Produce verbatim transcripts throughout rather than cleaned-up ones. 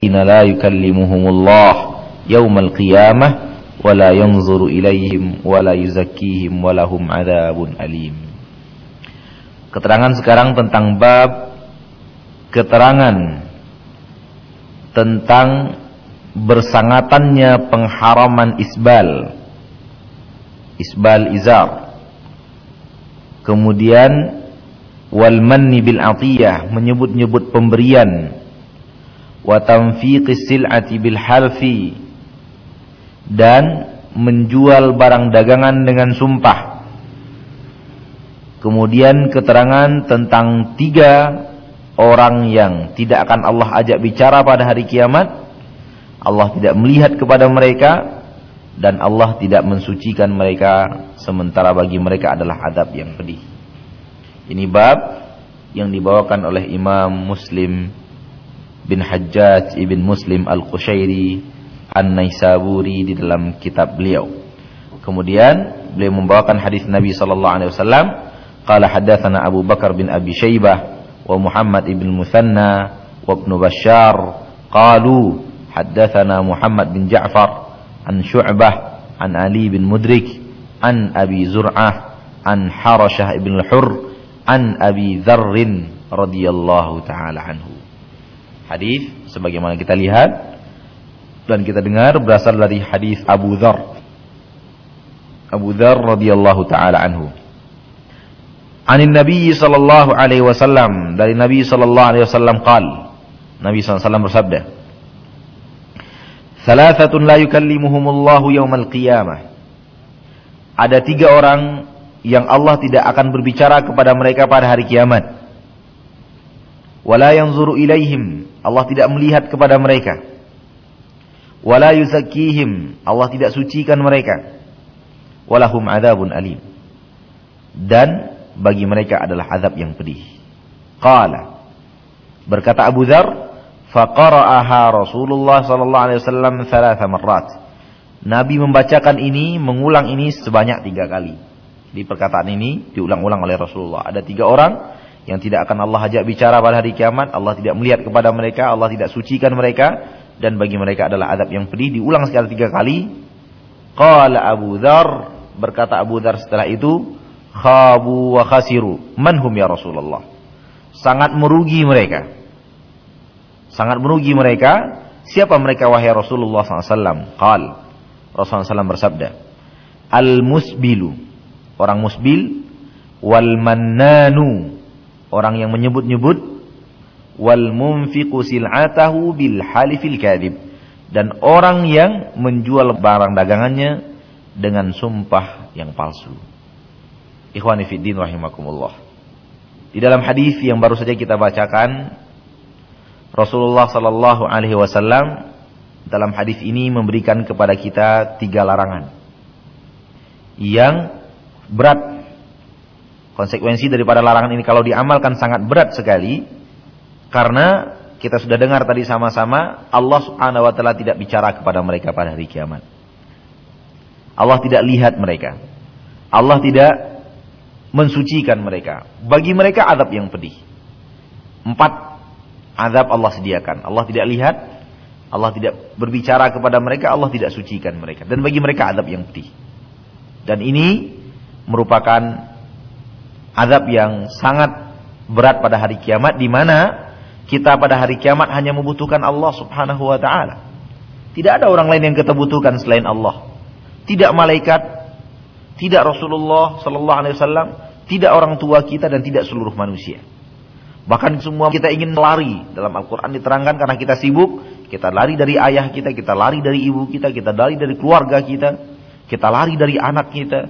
inna la yukallimuhumullah yaumal qiyamah wa la yanzuru ilaihim wa la yuzakkihim wa lahum adzabun alim. Keterangan sekarang tentang bab keterangan tentang bersangatannya pengharaman isbal isbal izar, kemudian wal manni bil atiyah, menyebut-nyebut pemberian, wa tanfiqis sil'ati bil halfi, dan menjual barang dagangan dengan sumpah. Kemudian keterangan tentang tiga orang yang tidak akan Allah ajak bicara pada hari kiamat. Allah tidak melihat kepada mereka dan Allah tidak mensucikan mereka, sementara bagi mereka adalah azab yang pedih. Ini bab yang dibawakan oleh Imam Muslim bin Hajjaj ibn Muslim al-Qushairi an-Naisaburi di dalam kitab beliau. Kemudian beliau membawakan hadis Nabi sallallahu alaihi wasallam, qala hadatsana Abu Bakar bin Abi Syaibah wa Muhammad ibn Muthanna wa Ibn Bashar qalu hadatsana Muhammad bin Ja'far an Syu'bah an Ali bin Mudrik an Abi Zur'ah an Harashah ibn al-Hurr an Abi Dzarr radhiyallahu taala anhu. Hadis sebagaimana kita lihat dan kita dengar berasal dari hadis Abu Dzarr. Abu Dzarr radhiyallahu taala anhu. Anin Nabi sallallahu alaihi wasallam, dari Nabi sallallahu alaihi wasallam qaal. Nabi sallallahu alaihi wasallam bersabda, "Thalathatun la yukallimuhumullahu yaumal qiyamah." Ada tiga orang yang Allah tidak akan berbicara kepada mereka pada hari kiamat. Wala yanzuru ilaihim, Allah tidak melihat kepada mereka. Wala yuzakkihim, Allah tidak sucikan mereka. Walahum adzabun alim, dan bagi mereka adalah azab yang pedih. Qala, berkata Abu Dzarr, faqara'aha Rasulullah sallallahu alaihi wasallam thalatha marrat. Nabi membacakan ini, mengulang ini sebanyak tiga kali. Di perkataan ini diulang-ulang oleh Rasulullah. Ada tiga orang yang tidak akan Allah ajak bicara pada hari kiamat. Allah tidak melihat kepada mereka, Allah tidak sucikan mereka, dan bagi mereka adalah azab yang pedih. Diulang sekali tiga kali. Qala Abu Dzarr, berkata Abu Dzarr setelah itu, khabu wa khasiru, manhum ya Rasulullah. Sangat merugi mereka. Sangat merugi mereka. Siapa mereka wahai Rasulullah sallallahu alaihi wasallam? Qal, Rasulullah sallallahu alaihi wasallam bersabda, al-musbilu, orang musbil, wal mannanu, orang yang menyebut-nyebut, wal munfiqu sil'atahu bil halifil kadhib, dan orang yang menjual barang dagangannya dengan sumpah yang palsu. Ikhwani fid din rahimakumullah. Di dalam hadis yang baru saja kita bacakan, Rasulullah sallallahu alaihi wasallam dalam hadis ini memberikan kepada kita tiga larangan yang berat. Konsekuensi daripada larangan ini kalau diamalkan sangat berat sekali, karena kita sudah dengar tadi sama-sama, Allah Subhanahu wa taala tidak bicara kepada mereka pada hari kiamat. Allah tidak lihat mereka. Allah tidak mensucikan mereka. Bagi mereka azab yang pedih. Empat azab Allah sediakan. Allah tidak lihat, Allah tidak berbicara kepada mereka, Allah tidak sucikan mereka, dan bagi mereka azab yang pedih. Dan ini merupakan azab yang sangat berat pada hari kiamat, di mana kita pada hari kiamat hanya membutuhkan Allah Subhanahu wa taala. Tidak ada orang lain yang kita butuhkan selain Allah. Tidak malaikat, tidak Rasulullah sallallahu alaihi wasallam, tidak orang tua kita, dan tidak seluruh manusia. Bahkan semua kita ingin lari. Dalam Al-Qur'an diterangkan karena kita sibuk, kita lari dari ayah kita, kita lari dari ibu kita, kita lari dari keluarga kita, kita lari dari anak kita.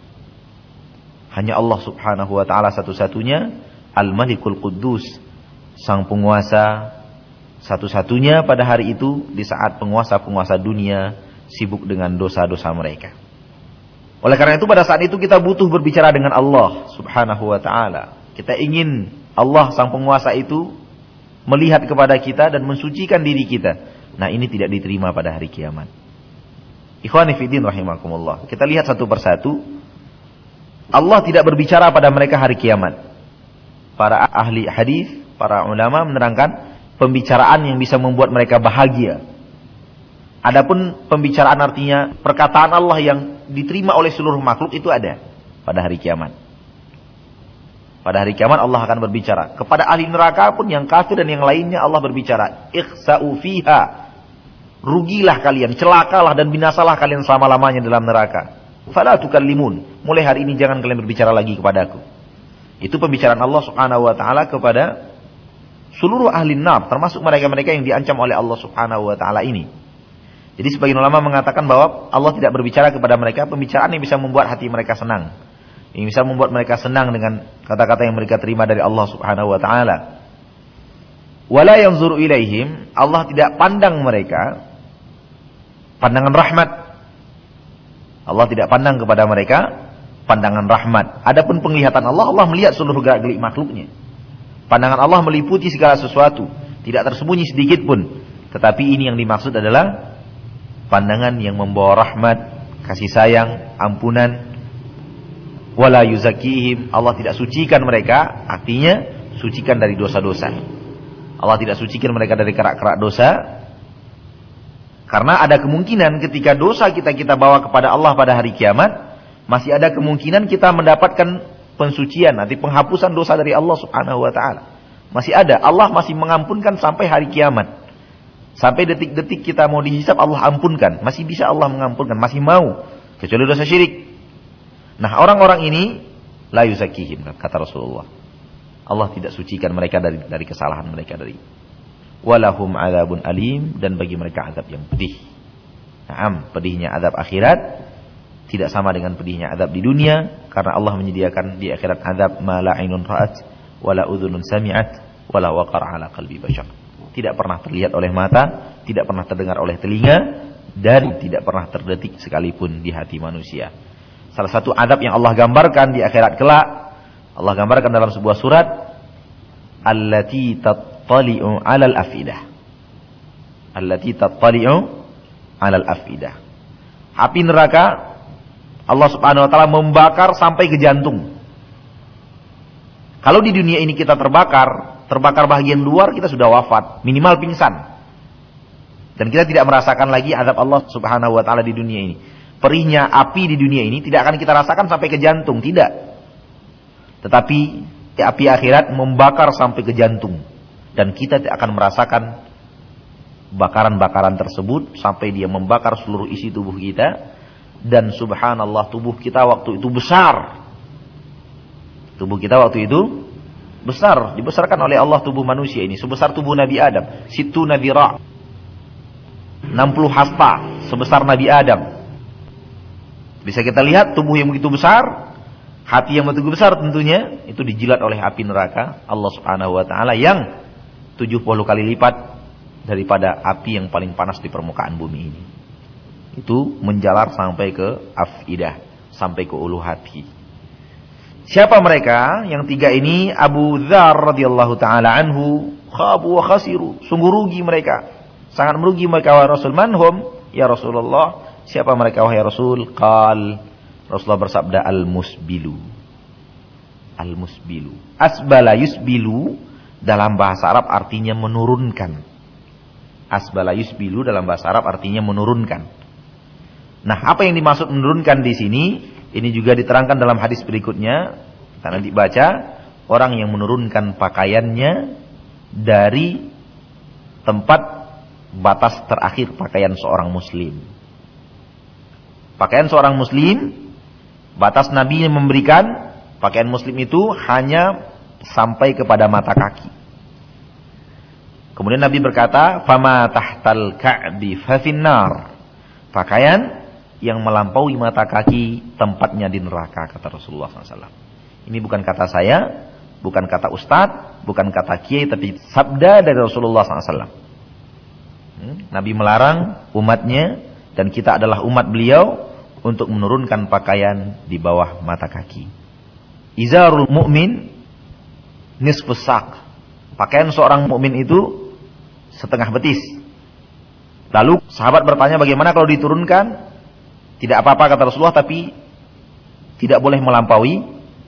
Hanya Allah Subhanahu wa taala satu-satunya Al-Malikul Quddus, sang penguasa satu-satunya pada hari itu, di saat penguasa-penguasa dunia sibuk dengan dosa-dosa mereka. Oleh karena itu pada saat itu kita butuh berbicara dengan Allah Subhanahu wa taala. Kita ingin Allah sang penguasa itu melihat kepada kita dan mensucikan diri kita. Nah, ini tidak diterima pada hari kiamat. Ikhwani fi din rahimakumullah. Kita lihat satu persatu. Allah tidak berbicara pada mereka hari kiamat. Para ahli hadis, para ulama menerangkan pembicaraan yang bisa membuat mereka bahagia. Adapun pembicaraan artinya perkataan Allah yang diterima oleh seluruh makhluk itu ada pada hari kiamat. Pada hari kiamat Allah akan berbicara. Kepada ahli neraka pun yang kafir dan yang lainnya Allah berbicara. Ikhsa'u fiha. Rugilah kalian, celakalah dan binasalah kalian selama-lamanya dalam neraka. Fala tukallimun. Mulai hari ini jangan kalian berbicara lagi kepadaku. Itu pembicaraan Allah Subhanahu wa taala kepada seluruh ahli nar, termasuk mereka-mereka yang diancam oleh Allah Subhanahu wa taala ini. Jadi sebagian ulama mengatakan bahwa Allah tidak berbicara kepada mereka pembicaraan yang bisa membuat hati mereka senang. Yang bisa membuat mereka senang dengan kata-kata yang mereka terima dari Allah Subhanahu wa taala. Wala yanzuru ilaihim, Allah tidak pandang mereka pandangan rahmat. Allah tidak pandang kepada mereka pandangan rahmat. Adapun penglihatan Allah, Allah melihat seluruh gerak-gerik makhluknya. Pandangan Allah meliputi segala sesuatu, tidak tersembunyi sedikit pun. Tetapi ini yang dimaksud adalah pandangan yang membawa rahmat, kasih sayang, ampunan. Wala yuzakihim, Allah tidak sucikan mereka, artinya sucikan dari dosa-dosa. Allah tidak sucikan mereka dari kerak-kerak dosa. Karena ada kemungkinan ketika dosa kita kita bawa kepada Allah pada hari kiamat, masih ada kemungkinan kita mendapatkan pensucian, nanti penghapusan dosa dari Allah Subhanahu wa taala. Masih ada, Allah masih mengampunkan sampai hari kiamat. Sampai detik-detik kita mau dihisab Allah ampunkan, masih bisa Allah mengampunkan, masih mau, kecuali dosa syirik. Nah, orang-orang ini la yuzakihim, kata Rasulullah. Allah tidak sucikan mereka dari dari kesalahan mereka dari. Walahum adzabun alim, dan bagi mereka azab yang pedih. Naam, pedihnya azab akhirat tidak sama dengan pedihnya azab di dunia, karena Allah menyediakan di akhirat azab ma la ainun ra'at wala udhunun sami'at wala waqara ala qalbi bashar. Tidak pernah terlihat oleh mata, tidak pernah terdengar oleh telinga, dan tidak pernah terdetik sekalipun di hati manusia. Salah satu adab yang Allah gambarkan di akhirat kelak, Allah gambarkan dalam sebuah surat, allati tattali'u 'alal afidah. Allati tattali'u 'alal afidah. Api neraka Allah Subhanahu wa taala membakar sampai ke jantung. Kalau di dunia ini kita terbakar, terbakar bagian luar, kita sudah wafat, minimal pingsan. Dan kita tidak merasakan lagi azab Allah Subhanahu wa taala di dunia ini. Perihnya api di dunia ini tidak akan kita rasakan sampai ke jantung, tidak. Tetapi api akhirat membakar sampai ke jantung, dan kita tidak akan merasakan bakaran-bakaran tersebut sampai dia membakar seluruh isi tubuh kita. Dan subhanallah, tubuh kita waktu itu besar. Tubuh kita waktu itu besar, dibesarkan oleh Allah tubuh manusia ini sebesar tubuh Nabi Adam, situ Nabi Ra, enam puluh hasta sebesar Nabi Adam. Bisa kita lihat tubuh yang begitu besar, hati yang begitu besar tentunya, itu dijilat oleh api neraka Allah Subhanahu wa taala yang tujuh puluh kali lipat daripada api yang paling panas di permukaan bumi ini. Itu menjalar sampai ke afidah, sampai ke ulu hati. Siapa mereka? Yang tiga ini, Abu Dzar radhiyallahu taala anhu, khabu wa khasiru, sungguh rugi mereka, sangat merugi mereka. Wahai Rasul, manhum ya Rasulullah, siapa mereka wahai Rasul? Qal, Rasulullah bersabda, al-musbilu. Al-musbilu. Asbala yusbilu dalam bahasa Arab artinya menurunkan. Asbala yusbilu dalam bahasa Arab artinya menurunkan. Nah, apa yang dimaksud menurunkan di sini? Ini juga diterangkan dalam hadis berikutnya. Karena dibaca, orang yang menurunkan pakaiannya dari tempat batas terakhir pakaian seorang muslim. Pakaian seorang muslim, batas Nabi yang memberikan pakaian muslim itu hanya sampai kepada mata kaki. Kemudian Nabi berkata, "Fama tahtal ka'bi fa finnar." Pakaian yang melampaui mata kaki tempatnya di neraka, kata Rasulullah shallallahu alaihi wasallam. Ini bukan kata saya, bukan kata ustadz, bukan kata kiai, tapi sabda dari Rasulullah shallallahu alaihi wasallam. Nabi melarang umatnya, dan kita adalah umat beliau, untuk menurunkan pakaian di bawah mata kaki. Izarul mu'min nisfus sak. Pakaian seorang mukmin itu setengah betis. Lalu sahabat bertanya, bagaimana kalau diturunkan? Tidak apa-apa kata Rasulullah, tapi tidak boleh melampaui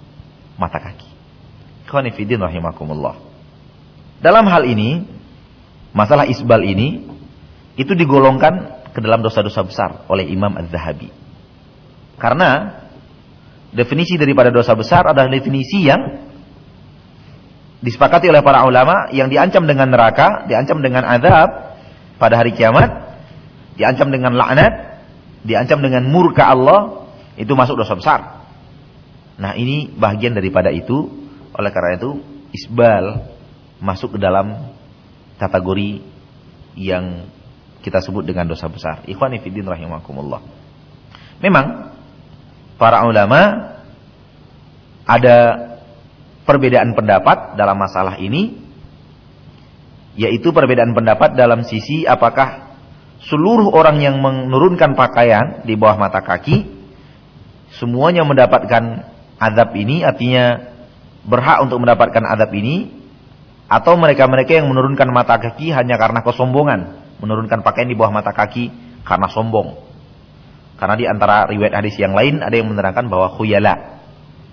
mata kaki. Ikhwani fillah rahimakumullah. Dalam hal ini masalah isbal ini itu digolongkan ke dalam dosa-dosa besar oleh Imam Az-Zahabi. Karena definisi daripada dosa besar adalah definisi yang disepakati oleh para ulama, yang diancam dengan neraka, diancam dengan azab pada hari kiamat, diancam dengan laknat, diancam dengan murka Allah, itu masuk dosa besar. Nah, ini bagian daripada itu. Oleh karena itu isbal masuk ke dalam kategori yang kita sebut dengan dosa besar. Ikhwani fiddin rahimakumullah. Memang para ulama ada perbedaan pendapat dalam masalah ini, yaitu perbedaan pendapat dalam sisi apakah seluruh orang yang menurunkan pakaian di bawah mata kaki semuanya mendapatkan azab ini, artinya berhak untuk mendapatkan azab ini, atau mereka-mereka yang menurunkan mata kaki hanya karena kesombongan, menurunkan pakaian di bawah mata kaki karena sombong. Karena di antara riwayat hadis yang lain ada yang menerangkan bahwa khuyala,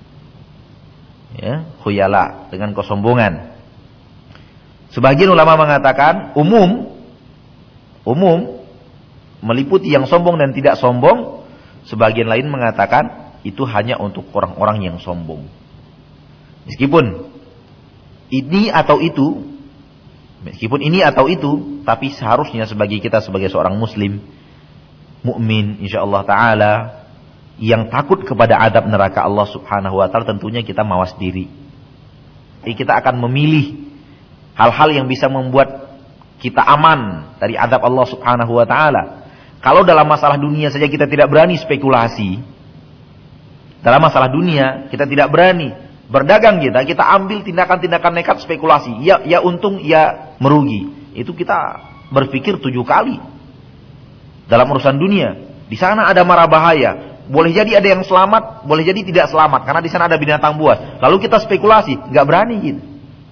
ya, khuyala dengan kesombongan. Sebagian ulama mengatakan umum, umum meliputi yang sombong dan tidak sombong. Sebagian lain mengatakan itu hanya untuk orang-orang yang sombong. Meskipun ini atau itu, meskipun ini atau itu, tapi seharusnya sebagai kita sebagai seorang muslim mukmin insyaallah taala yang takut kepada adab neraka Allah Subhanahu wa taala, tentunya kita mawas diri. Jadi kita akan memilih hal-hal yang bisa membuat kita aman dari adab Allah Subhanahu wa taala. Kalau dalam masalah dunia saja kita tidak berani spekulasi, dalam masalah dunia kita tidak berani berdagang, kita kita ambil tindakan-tindakan nekat spekulasi, ya ya untung ya merugi, itu kita berpikir tujuh kali. Dalam urusan dunia, di sana ada mara bahaya, boleh jadi ada yang selamat, boleh jadi tidak selamat karena di sana ada binatang buas. Lalu kita spekulasi, nggak berani gitu.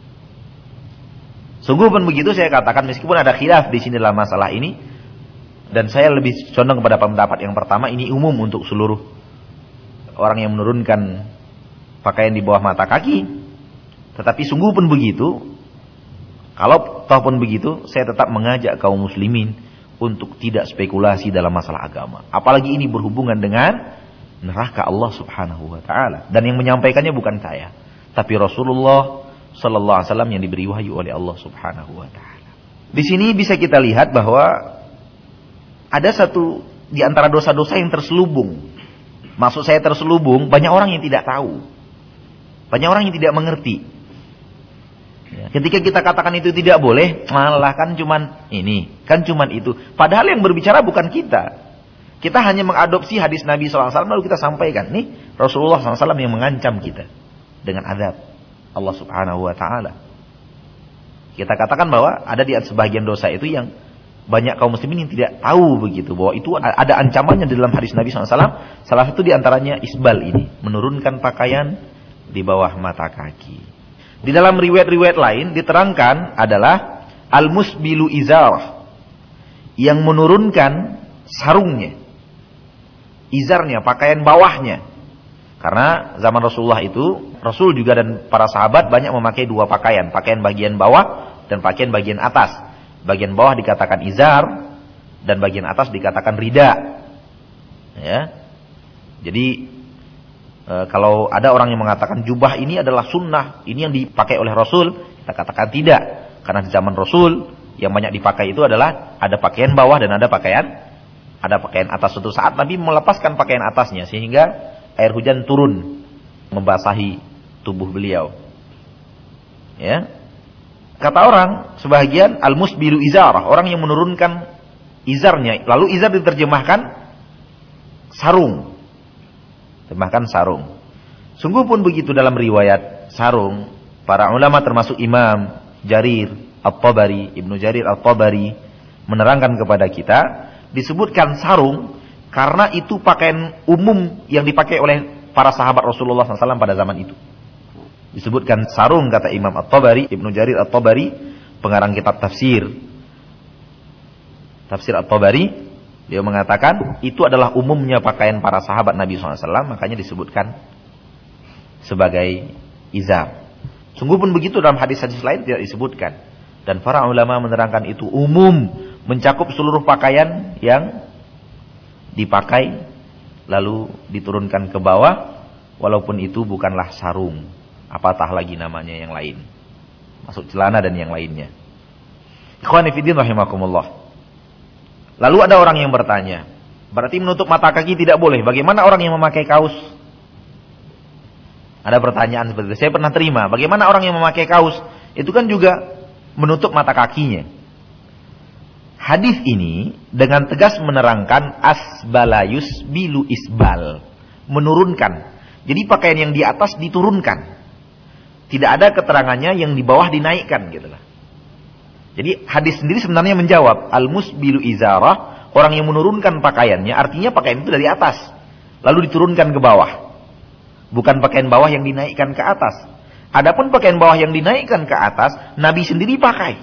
Sungguh pun begitu, saya katakan meskipun ada khilaf di sini dalam masalah ini, dan saya lebih condong kepada pendapat yang pertama, ini umum untuk seluruh orang yang menurunkan pakaian di bawah mata kaki. Tetapi sungguh pun begitu, kalau toh pun begitu, saya tetap mengajak kaum muslimin untuk tidak spekulasi dalam masalah agama. Apalagi ini berhubungan dengan neraka Allah Subhanahu wa taala. Dan yang menyampaikannya bukan saya, tapi Rasulullah sallallahu alaihi wasallam yang diberi wahyu oleh Allah Subhanahu wa taala. Di sini bisa kita lihat bahwa ada satu di antara dosa-dosa yang terselubung. Maksud saya terselubung, banyak orang yang tidak tahu. Banyak orang yang tidak mengerti. Ya, ketika kita katakan itu tidak boleh, malah kan cuman ini, kan cuman itu. Padahal yang berbicara bukan kita. Kita hanya mengadopsi hadis Nabi sallallahu alaihi wasallam lalu kita sampaikan. Nih, Rasulullah sallallahu alaihi wasallam yang mengancam kita dengan azab Allah Subhanahu wa taala. Kita katakan bahwa ada di sebagian dosa itu yang banyak kaum muslimin yang tidak tahu begitu, bahwa itu ada ancamannya di dalam hadis Nabi sallallahu alaihi wasallam. Salah satu di antaranya isbal ini, menurunkan pakaian di bawah mata kaki. Di dalam riwayat-riwayat lain diterangkan adalah al-musbilu izar, yang menurunkan sarungnya, izarnya, pakaian bawahnya. Karena zaman Rasulullah itu, Rasul juga dan para sahabat banyak memakai dua pakaian, pakaian bagian bawah dan pakaian bagian atas. Bagian bawah dikatakan izar dan bagian atas dikatakan rida. Ya. Jadi e, kalau ada orang yang mengatakan jubah ini adalah sunnah, ini yang dipakai oleh Rasul, kita katakan tidak. Karena di zaman Rasul yang banyak dipakai itu adalah ada pakaian bawah dan ada pakaian ada pakaian atas. Suatu saat Nabi melepaskan pakaian atasnya sehingga air hujan turun membasahi tubuh beliau. Ya. Kata orang sebagian al-musbilu izarah, orang yang menurunkan izarnya. Lalu izar diterjemahkan sarung. Terjemahkan sarung. Sungguh pun begitu dalam riwayat sarung, para ulama termasuk Imam Jarir At-Tabari, Ibnu Jarir At-Tabari menerangkan kepada kita, disebutkan sarung karena itu pakaian umum yang dipakai oleh para sahabat Rasulullah sallallahu alaihi wasallam pada zaman itu. Disebutkan sarung, kata Imam At-Tabari, Ibnu Jarir At-Tabari, pengarang kitab tafsir Tafsir At-Tabari, dia mengatakan itu adalah umumnya pakaian para sahabat Nabi sallallahu alaihi wasallam, makanya disebutkan sebagai izar. Sungguh pun begitu dalam hadis-hadis lain tidak disebutkan. Dan para ulama menerangkan itu umum, mencakup seluruh pakaian yang dipakai lalu diturunkan ke bawah, walaupun itu bukanlah sarung, apatah lagi namanya yang lain, masuk celana dan yang lainnya. Ikhwani fiddin rahimakumullah. Lalu ada orang yang bertanya, berarti menutup mata kaki tidak boleh, bagaimana orang yang memakai kaos? Ada pertanyaan seperti itu, saya pernah terima, bagaimana orang yang memakai kaos? Itu kan juga menutup mata kakinya. Hadis ini dengan tegas menerangkan asbalayus bilu isbal, menurunkan. Jadi pakaian yang di atas diturunkan. Tidak ada keterangannya yang di bawah dinaikkan gitu lah. Jadi hadis sendiri sebenarnya menjawab al-musbilu izarah, orang yang menurunkan pakaiannya, artinya pakaian itu dari atas lalu diturunkan ke bawah. Bukan pakaian bawah yang dinaikkan ke atas. Adapun pakaian bawah yang dinaikkan ke atas, Nabi sendiri pakai.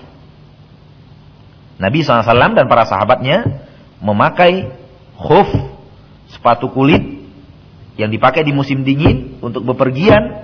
Nabi shallallahu alaihi wasallam dan para sahabatnya memakai khuf, sepatu kulit yang dipakai di musim dingin untuk bepergian,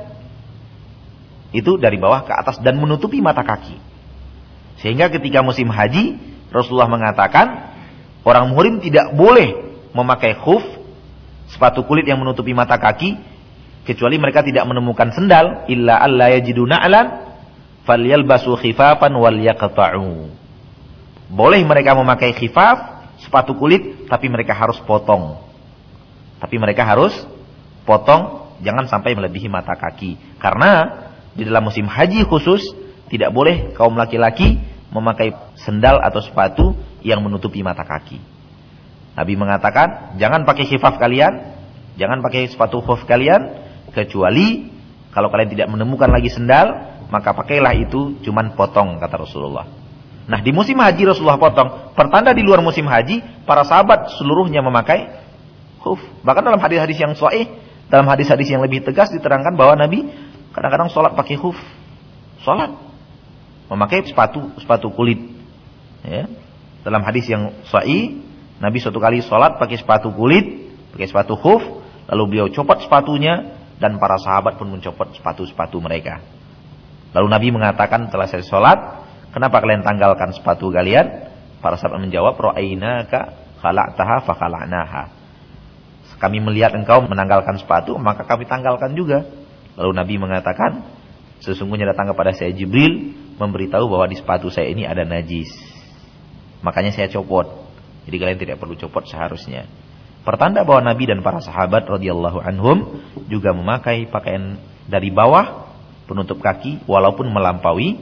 itu dari bawah ke atas dan menutupi mata kaki. Sehingga ketika musim haji, Rasulullah mengatakan orang muhrim tidak boleh memakai khuf, sepatu kulit yang menutupi mata kaki, kecuali mereka tidak menemukan sendal, illa alla yajidu na'lan falyalbasu khifafan wal yaqta'u. Boleh mereka memakai khifaf, sepatu kulit, tapi mereka harus potong. Tapi mereka harus potong, jangan sampai melebihi mata kaki. Karena di dalam musim haji khusus, tidak boleh kaum laki-laki memakai sendal atau sepatu yang menutupi mata kaki. Nabi mengatakan, jangan pakai khifaf kalian, jangan pakai sepatu khuf kalian, kecuali kalau kalian tidak menemukan lagi sendal, maka pakailah itu cuman potong, kata Rasulullah. Nah, di musim haji Rasulullah potong. Pertanda di luar musim haji, para sahabat seluruhnya memakai khuf. Bahkan dalam hadis-hadis yang sahih, dalam hadis-hadis yang lebih tegas diterangkan bahwa Nabi kadang-kadang sholat pakai khuf. Sholat memakai sepatu sepatu kulit. Ya. Dalam hadis yang sahih, Nabi suatu kali sholat pakai sepatu kulit, pakai sepatu khuf, lalu beliau copot sepatunya dan para sahabat pun mencopot sepatu-sepatu mereka. Lalu Nabi mengatakan setelah selesai sholat, kenapa kalian tanggalkan sepatu kalian? Para sahabat menjawab, ra'ainaka khala'taha fa khala'naha. Kami melihat engkau menanggalkan sepatu, maka kami tanggalkan juga. Lalu Nabi mengatakan, sesungguhnya datang kepada saya Jibril memberitahu bahwa di sepatu saya ini ada najis. Makanya saya copot. Jadi kalian tidak perlu copot seharusnya. Pertanda bahwa Nabi dan para sahabat radhiyallahu anhum juga memakai pakaian dari bawah penutup kaki walaupun melampaui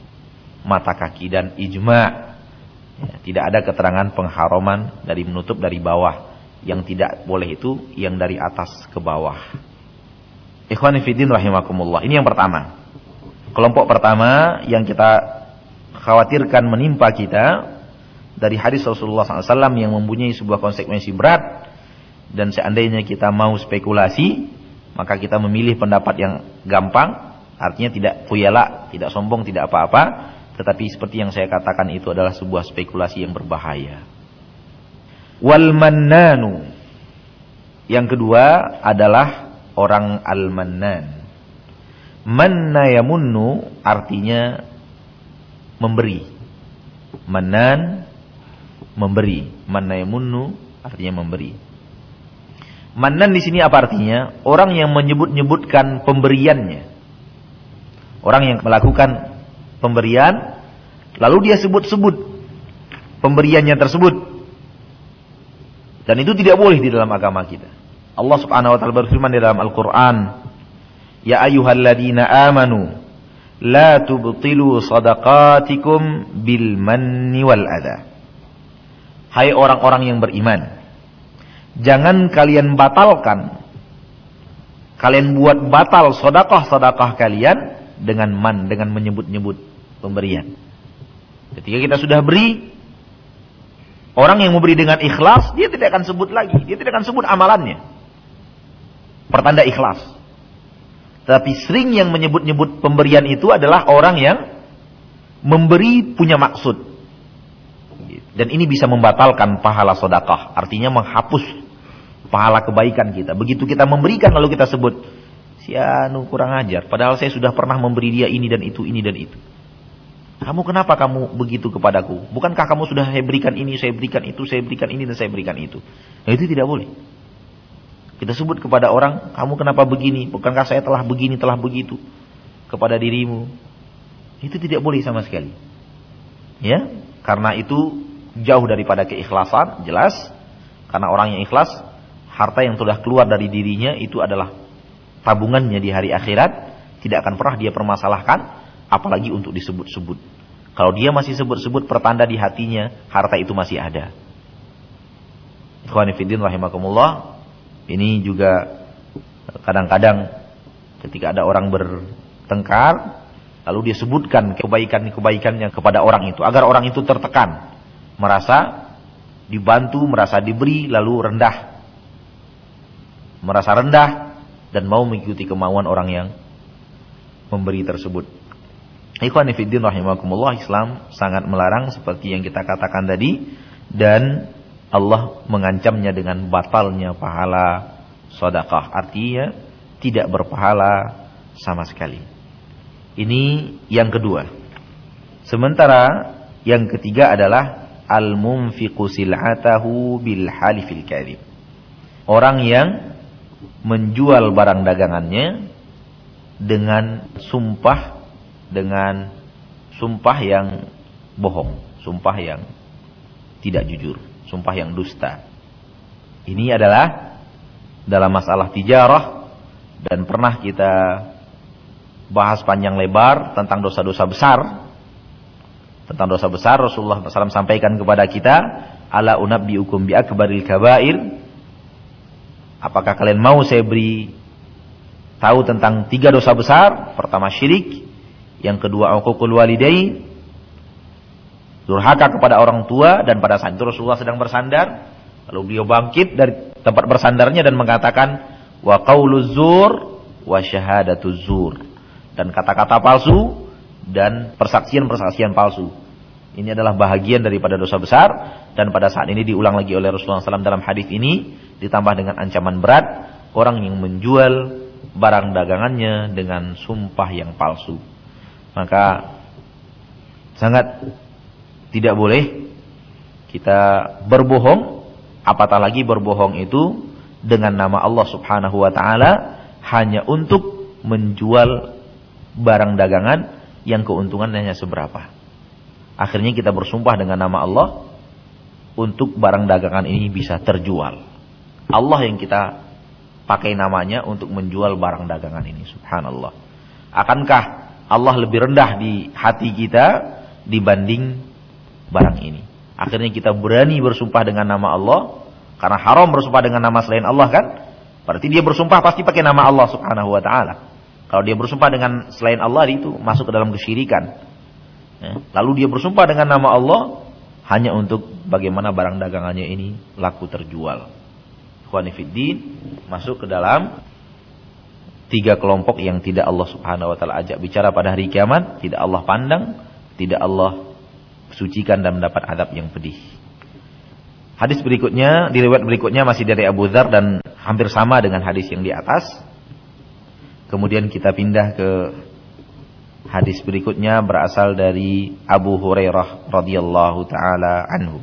mata kaki, dan ijma, ya, tidak ada keterangan pengharaman dari menutup dari bawah. Yang tidak boleh itu yang dari atas ke bawah. Ikhwani fiddin rahimakumullah. Ini yang pertama. Kelompok pertama yang kita khawatirkan menimpa kita dari hadis Rasulullah shallallahu alaihi wasallam yang mempunyai sebuah konsekuensi berat, dan seandainya kita mau spekulasi, maka kita memilih pendapat yang gampang, artinya tidak khuyala, tidak sombong, tidak apa-apa. Tetapi seperti yang saya katakan itu adalah sebuah spekulasi yang berbahaya. Wal mannanu. Yang kedua adalah orang al-mannan. Manna yamunnu artinya memberi. Mannan memberi. Manna yamunnu artinya memberi. Mannan di sini apa artinya? Orang yang menyebut-nyebutkan pemberiannya. Orang yang melakukan pemberian, lalu dia sebut-sebut pemberiannya tersebut, dan itu tidak boleh di dalam agama kita. Allah subhanahu wa ta'ala berfirman di dalam Al-Quran, ya ayyuhalladzina amanu la tubtilu sadaqatikum bil manni wal adha. Hai orang-orang yang beriman, jangan kalian batalkan, kalian buat batal sedekah-sedekah kalian dengan man, dengan menyebut-nyebut pemberian. Ketika kita sudah beri, orang yang memberi dengan ikhlas, dia tidak akan sebut lagi, dia tidak akan sebut amalannya. Pertanda ikhlas. Tapi sering yang menyebut-nyebut pemberian itu adalah orang yang memberi punya maksud. Dan ini bisa membatalkan pahala sedekah, artinya menghapus pahala kebaikan kita. Begitu kita memberikan lalu kita sebut, si anu kurang ajar, padahal saya sudah pernah memberi dia ini dan itu, ini dan itu. Kamu kenapa kamu begitu kepadaku? Bukankah kamu sudah saya berikan ini, saya berikan itu, saya berikan ini, dan saya berikan itu? Nah, itu tidak boleh. Kita sebut kepada orang, kamu kenapa begini? Bukankah saya telah begini, telah begitu kepada dirimu? Itu tidak boleh sama sekali. Ya, karena itu jauh daripada keikhlasan, jelas. Karena orang yang ikhlas, harta yang sudah keluar dari dirinya itu adalah tabungannya di hari akhirat, tidak akan pernah dia permasalahkan, apalagi untuk disebut-sebut. Kalau dia masih sebut-sebut pertanda di hatinya, harta itu masih ada. Ikhwani fiddin rahimakumullah. Ini juga kadang-kadang ketika ada orang bertengkar, lalu dia sebutkan kebaikan-kebaikannya kepada orang itu, agar orang itu tertekan, merasa dibantu, merasa diberi, lalu rendah, merasa rendah dan mau mengikuti kemauan orang yang memberi tersebut. Ikhwani fiddin rahimakumullah, Islam sangat melarang seperti yang kita katakan tadi, dan Allah mengancamnya dengan batalnya pahala sedekah, artinya tidak berpahala sama sekali. Ini yang kedua. Sementara yang ketiga adalah al-munfiqu sil'atahu bil halifil kadhib. Orang yang menjual barang dagangannya dengan sumpah dengan sumpah yang bohong, sumpah yang tidak jujur, sumpah yang dusta. Ini adalah dalam masalah tijarah, dan pernah kita bahas panjang lebar tentang dosa-dosa besar. Tentang dosa besar Rasulullah shallallahu alaihi wasallam sampaikan kepada kita, ala unabbiukum bi akbaril kabair. Apakah kalian mau saya beri tahu tentang tiga dosa besar? Pertama syirik, yang kedua uququl walidain, durhaka kepada orang tua. Dan pada saat itu Rasulullah sedang bersandar, lalu beliau bangkit dari tempat bersandarnya dan mengatakan wa qauluz zur wa syahadatuz zur, dan kata-kata palsu dan persaksian-persaksian palsu. Ini adalah bahagian daripada dosa besar, dan pada saat ini diulang lagi oleh Rasulullah shallallahu alaihi wasallam dalam hadis ini, ditambah dengan ancaman berat orang yang menjual barang dagangannya dengan sumpah yang palsu. Maka sangat tidak boleh kita berbohong, apatah lagi berbohong itu dengan nama Allah Subhanahu wa taala hanya untuk menjual barang dagangan yang keuntungannya hanya seberapa. Akhirnya kita bersumpah dengan nama Allah untuk barang dagangan ini bisa terjual. Allah yang kita pakai namanya untuk menjual barang dagangan ini, subhanallah. Akankah Allah lebih rendah di hati kita dibanding barang ini? Akhirnya kita berani bersumpah dengan nama Allah, karena haram bersumpah dengan nama selain Allah kan? Berarti dia bersumpah pasti pakai nama Allah Subhanahu wa taala. Kalau dia bersumpah dengan selain Allah, itu masuk ke dalam kesyirikan. Ya. Lalu dia bersumpah dengan nama Allah hanya untuk bagaimana barang dagangannya ini laku terjual. Ikhwani fiddin, masuk ke dalam tiga kelompok yang tidak Allah Subhanahu wa taala ajak bicara pada hari kiamat, tidak Allah pandang, tidak Allah sucikan dan mendapat adab yang pedih. Hadis berikutnya, di riwayat berikutnya masih dari Abu Dzar dan hampir sama dengan hadis yang di atas. Kemudian kita pindah ke hadis berikutnya, berasal dari Abu Hurairah radhiyallahu taala anhu.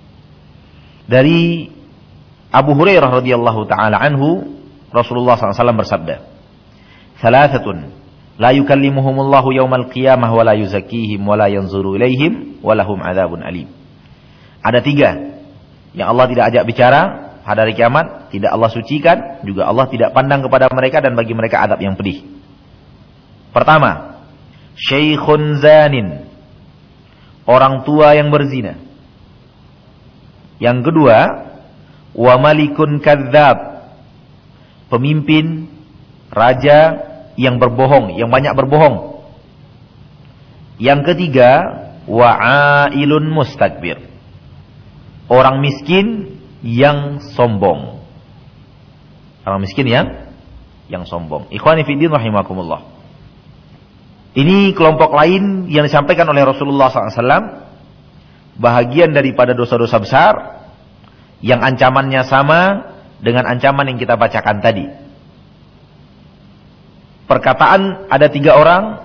Dari Abu Hurairah radhiyallahu taala anhu, Rasulullah sallallahu alaihi wasallam bersabda, "Thalathatun la yukallimuhumullahu yaumal qiyamah wa la yuzakkihim wa la yanzuru ilaihim wa lahum adzabun alim." Ada tiga yang Allah tidak ajak bicara pada hari kiamat, tidak Allah sucikan, juga Allah tidak pandang kepada mereka dan bagi mereka adab yang pedih. Pertama, syaikhun zanin, orang tua yang berzina. Yang kedua, wa malikun kadzdzab, pemimpin raja yang berbohong, yang banyak berbohong. Yang ketiga, wa ailun mustakbir, orang miskin yang sombong. Orang miskin yang yang sombong. Ikhwani fiddin rahimakumullah. Ini kelompok lain yang disampaikan oleh Rasulullah sallallahu alaihi wasallam, bahagian daripada dosa-dosa besar yang ancamannya sama dengan ancaman yang kita bacakan tadi. Perkataan ada tiga orang,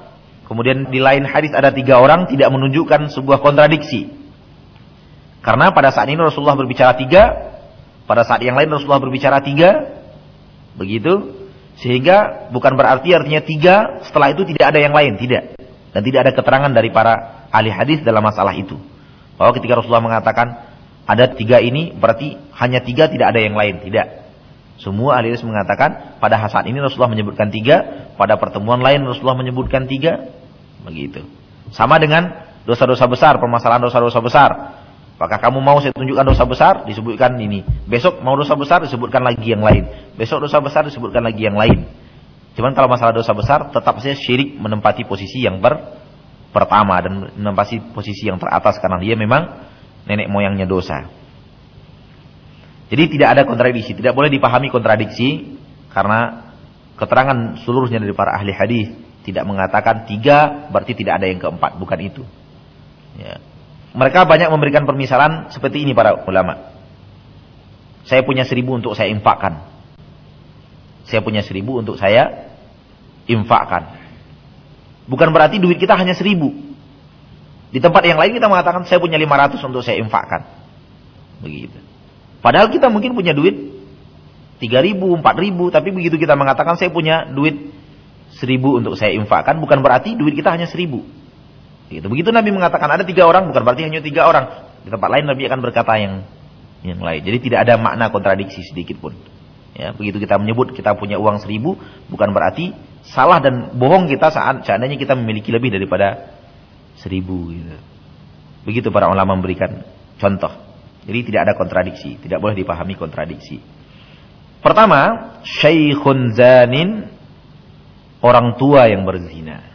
kemudian di lain hadis ada tiga orang, tidak menunjukkan sebuah kontradiksi. Karena pada saat ini Rasulullah berbicara tiga, pada saat yang lain Rasulullah berbicara tiga, begitu. Sehingga bukan berarti artinya tiga, setelah itu tidak ada yang lain, tidak. Dan tidak ada keterangan dari para ahli hadis dalam masalah itu. Bahwa ketika Rasulullah mengatakan ada tiga ini, berarti hanya tiga, tidak ada yang lain, tidak. Semua ahli hadis mengatakan pada saat ini Rasulullah menyebutkan tiga, pada pertemuan lain Rasulullah menyebutkan tiga, begitu. Sama dengan dosa-dosa besar, permasalahan dosa-dosa besar. Apakah kamu mau saya tunjukkan dosa besar? Disebutkan ini. Besok mau dosa besar, disebutkan lagi yang lain. Besok dosa besar, disebutkan lagi yang lain. Cuman kalau masalah dosa besar, tetap saja syirik menempati posisi yang ber, pertama dan menempati posisi yang teratas karena dia memang nenek moyangnya dosa. Jadi tidak ada kontradiksi, tidak boleh dipahami kontradiksi karena keterangan seluruhnya dari para ahli hadis tidak mengatakan tiga berarti tidak ada yang keempat, bukan itu. Ya. Mereka banyak memberikan permisalan seperti ini para ulama. Saya punya seribu untuk saya infakkan. Saya punya seribu untuk saya infakkan. Bukan berarti duit kita hanya seribu. Di tempat yang lain kita mengatakan saya punya lima ratus untuk saya infakkan. Begitu. Padahal kita mungkin punya duit tiga ribu, empat ribu. Tapi begitu kita mengatakan saya punya duit seribu untuk saya infakkan. Bukan berarti duit kita hanya seribu. Gitu. Begitu Nabi mengatakan ada tiga orang, bukan berarti hanya tiga orang. Di tempat lain Nabi akan berkata yang yang lain. Jadi tidak ada makna kontradiksi sedikit pun. Ya, begitu kita menyebut kita punya uang seribu, bukan berarti salah dan bohong kita saat seandainya kita memiliki lebih daripada seribu. Gitu. Begitu para ulama memberikan contoh. Jadi tidak ada kontradiksi, tidak boleh dipahami kontradiksi. Pertama, syaikhun zanin, orang tua yang berzina.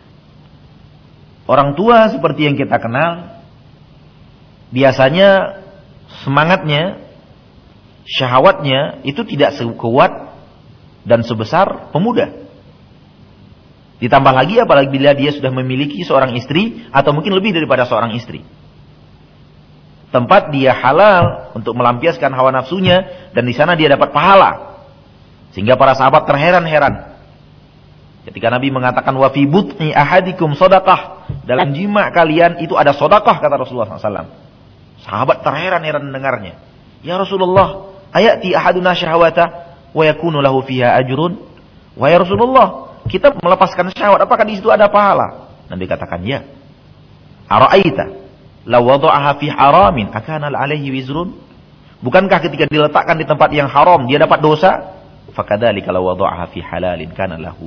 Orang tua seperti yang kita kenal, biasanya semangatnya, syahwatnya itu tidak sekuat dan sebesar pemuda. Ditambah lagi apalagi bila dia sudah memiliki seorang istri atau mungkin lebih daripada seorang istri. Tempat dia halal untuk melampiaskan hawa nafsunya dan di sana dia dapat pahala. Sehingga para sahabat terheran-heran ketika Nabi mengatakan wa fi butni ahadikum shadaqah, dalam jima kalian itu ada sedekah kata Rasulullah sallallahu alaihi wasallam. Sahabat terheran-heran mendengarnya. Ya Rasulullah, ayati ahaduna syahwata wa yakunu lahu fiha ajrun? Wahai Rasulullah, kita melepaskan syahwat, apakah di situ ada pahala? Nabi katakan ya. Ara'aita law wada'aha fi haramin akana alaihi wizrun? Bukankah ketika diletakkan di tempat yang haram dia dapat dosa? Fakadzalika law wada'aha fi halalin kana lahu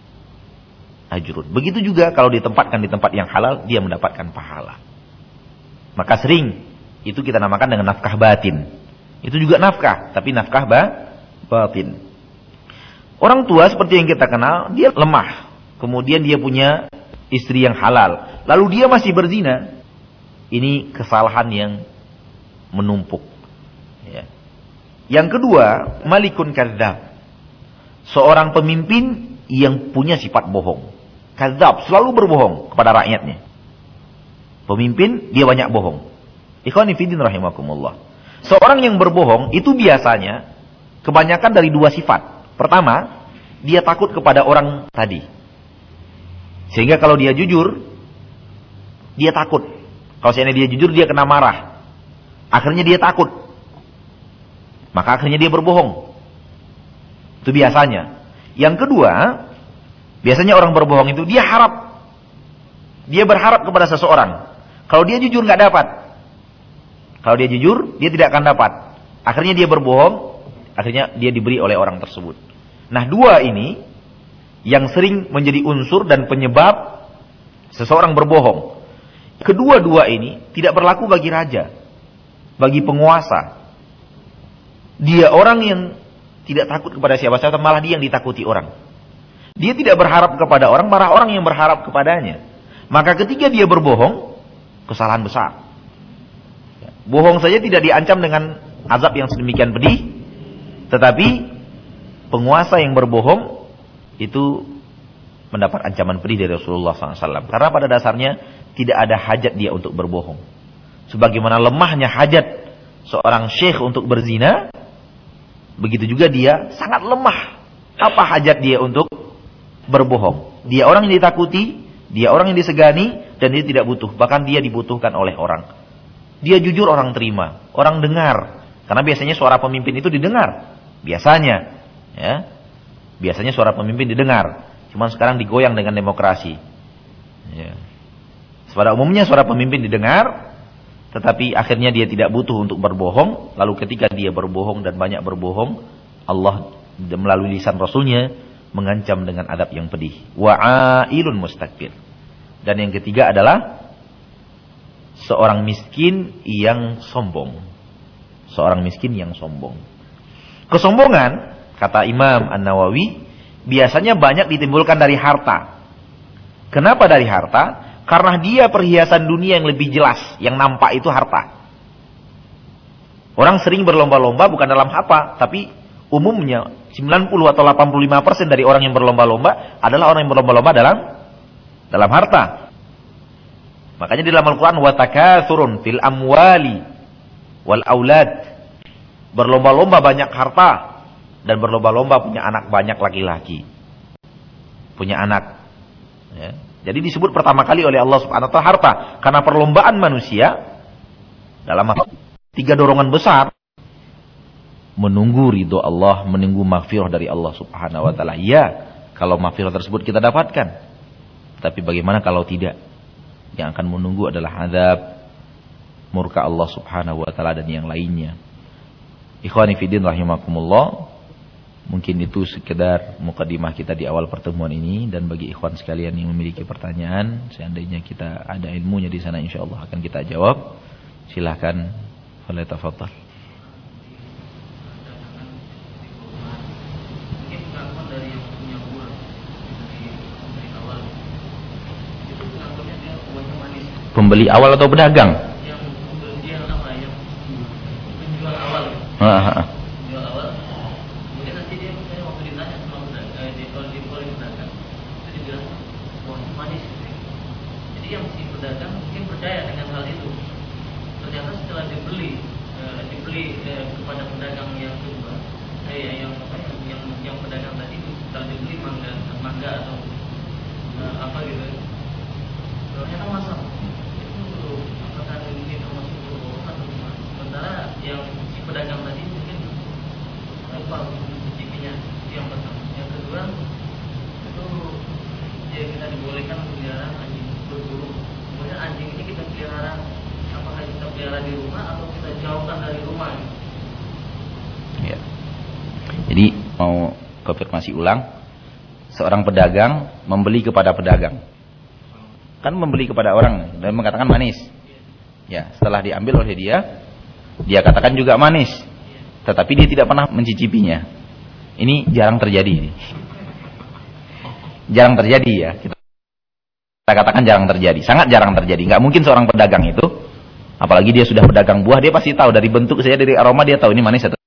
ajrun. Begitu juga kalau ditempatkan di tempat yang halal, dia mendapatkan pahala. Maka sering itu kita namakan dengan nafkah batin. Itu juga nafkah, tapi nafkah ba, batin. Orang tua seperti yang kita kenal, dia lemah. Kemudian dia punya istri yang halal. Lalu dia masih berzina. Ini kesalahan yang menumpuk. Ya. Yang kedua, malikun kadzdzab. Seorang pemimpin yang punya sifat bohong. Kadzdzab, selalu berbohong kepada rakyatnya. Pemimpin, dia banyak bohong. Ikhwani fiddin rahimakumullah. Seorang yang berbohong, itu biasanya kebanyakan dari dua sifat. Pertama, dia takut kepada orang tadi. Sehingga kalau dia jujur, dia takut. Kalau seandainya dia jujur, dia kena marah. Akhirnya dia takut. Maka akhirnya dia berbohong. Itu biasanya. Yang kedua, biasanya orang berbohong itu dia harap, dia berharap kepada seseorang. Kalau dia jujur nggak dapat. Kalau dia jujur, dia tidak akan dapat. Akhirnya dia berbohong, akhirnya dia diberi oleh orang tersebut. Nah, dua ini yang sering menjadi unsur dan penyebab seseorang berbohong. Kedua-dua ini tidak berlaku bagi raja, bagi penguasa. Dia orang yang tidak takut kepada siapa-siapa, malah dia yang ditakuti orang. Dia tidak berharap kepada orang, malah orang yang berharap kepadanya. Maka ketika dia berbohong, kesalahan besar. Bohong saja tidak diancam dengan azab yang sedemikian pedih, tetapi penguasa yang berbohong itu mendapat ancaman pedih dari Rasulullah shallallahu alaihi wasallam. Karena pada dasarnya tidak ada hajat dia untuk berbohong. Sebagaimana lemahnya hajat seorang syekh untuk berzina, begitu juga dia sangat lemah. Apa hajat dia untuk berbohong? Dia orang yang ditakuti, Dia orang yang disegani dan dia tidak butuh. Bahkan dia dibutuhkan oleh orang. Dia jujur, orang terima. Orang dengar. Karena biasanya suara pemimpin itu didengar. Biasanya. Ya. Biasanya suara pemimpin didengar. Cuman sekarang digoyang dengan demokrasi. Ya. Pada umumnya suara pemimpin didengar. Tetapi akhirnya dia tidak butuh untuk berbohong. Lalu ketika dia berbohong dan banyak berbohong, Allah melalui lisan Rasulnya mengancam dengan adab yang pedih. Wa'ailun mustakbir. Dan yang ketiga adalah seorang miskin yang sombong. Seorang miskin yang sombong. Kesombongan, kata Imam An-Nawawi, biasanya banyak ditimbulkan dari harta. Kenapa dari harta? Karena dia perhiasan dunia yang lebih jelas, yang nampak itu harta. Orang sering berlomba-lomba bukan dalam apa, tapi umumnya sembilan puluh atau delapan puluh lima persen dari orang yang berlomba-lomba adalah orang yang berlomba-lomba dalam dalam harta. Makanya di dalam Al-Quran, wa takathurun fil amwali wal aulad. Berlomba-lomba banyak harta dan berlomba-lomba punya anak banyak laki-laki. Punya anak. Ya. Jadi disebut pertama kali oleh Allah Subhanahu wa taala harta, karena perlombaan manusia dalam tiga dorongan besar. Menunggu ridho Allah, menunggu maghfirah dari Allah Subhanahu wa taala. Ya, kalau maghfirah tersebut kita dapatkan. Tapi bagaimana kalau tidak? Yang akan menunggu adalah azab, murka Allah Subhanahu wa taala dan yang lainnya. Ikhwani fillah rahimakumullah. Mungkin itu sekedar mukadimah kita di awal pertemuan ini, dan bagi ikhwan sekalian yang memiliki pertanyaan, seandainya kita ada ilmunya di sana insyaallah akan kita jawab. Silakan, falyatafaddal. Pembeli awal atau pedagang? Yang pembeli apa? Yang penjual awal. Heeh. Penjual awal. Kemudian nanti dia misalnya waktu ditanya sama pedagang, eh, di kalau di oleh pedagang, itu dibilang wah manis. Jadi yang si pedagang mungkin percaya dengan hal itu. Ternyata setelah dibeli, eh, dibeli eh, kepada pedagang yang kedua, eh, yang apa yang yang, yang pedagang tadi itu setelah dibeli mangga, mangga atau eh, apa gitu, ternyata masak. Apakah ini termasuk bohong atau gimana? Sementara yang si pedagang tadi mungkin lupa mencicipinya, itu yang pertama. Yang kedua itu ya kita dibolehkan melihara anjing berburu. Kemudian anjing ini kita pelihara, apakah kita pelihara di rumah atau kita jauhkan dari rumah? Ya. Jadi mau konfirmasi ulang, seorang pedagang membeli kepada pedagang. Kan membeli kepada orang dan mengatakan manis. Ya, setelah diambil oleh dia, dia katakan juga manis. Tetapi dia tidak pernah mencicipinya. Ini jarang terjadi. Jarang terjadi ya. Kita katakan jarang terjadi, sangat jarang terjadi. Enggak mungkin seorang pedagang itu, apalagi dia sudah pedagang buah, dia pasti tahu dari bentuk saja, dari aroma dia tahu ini manis atau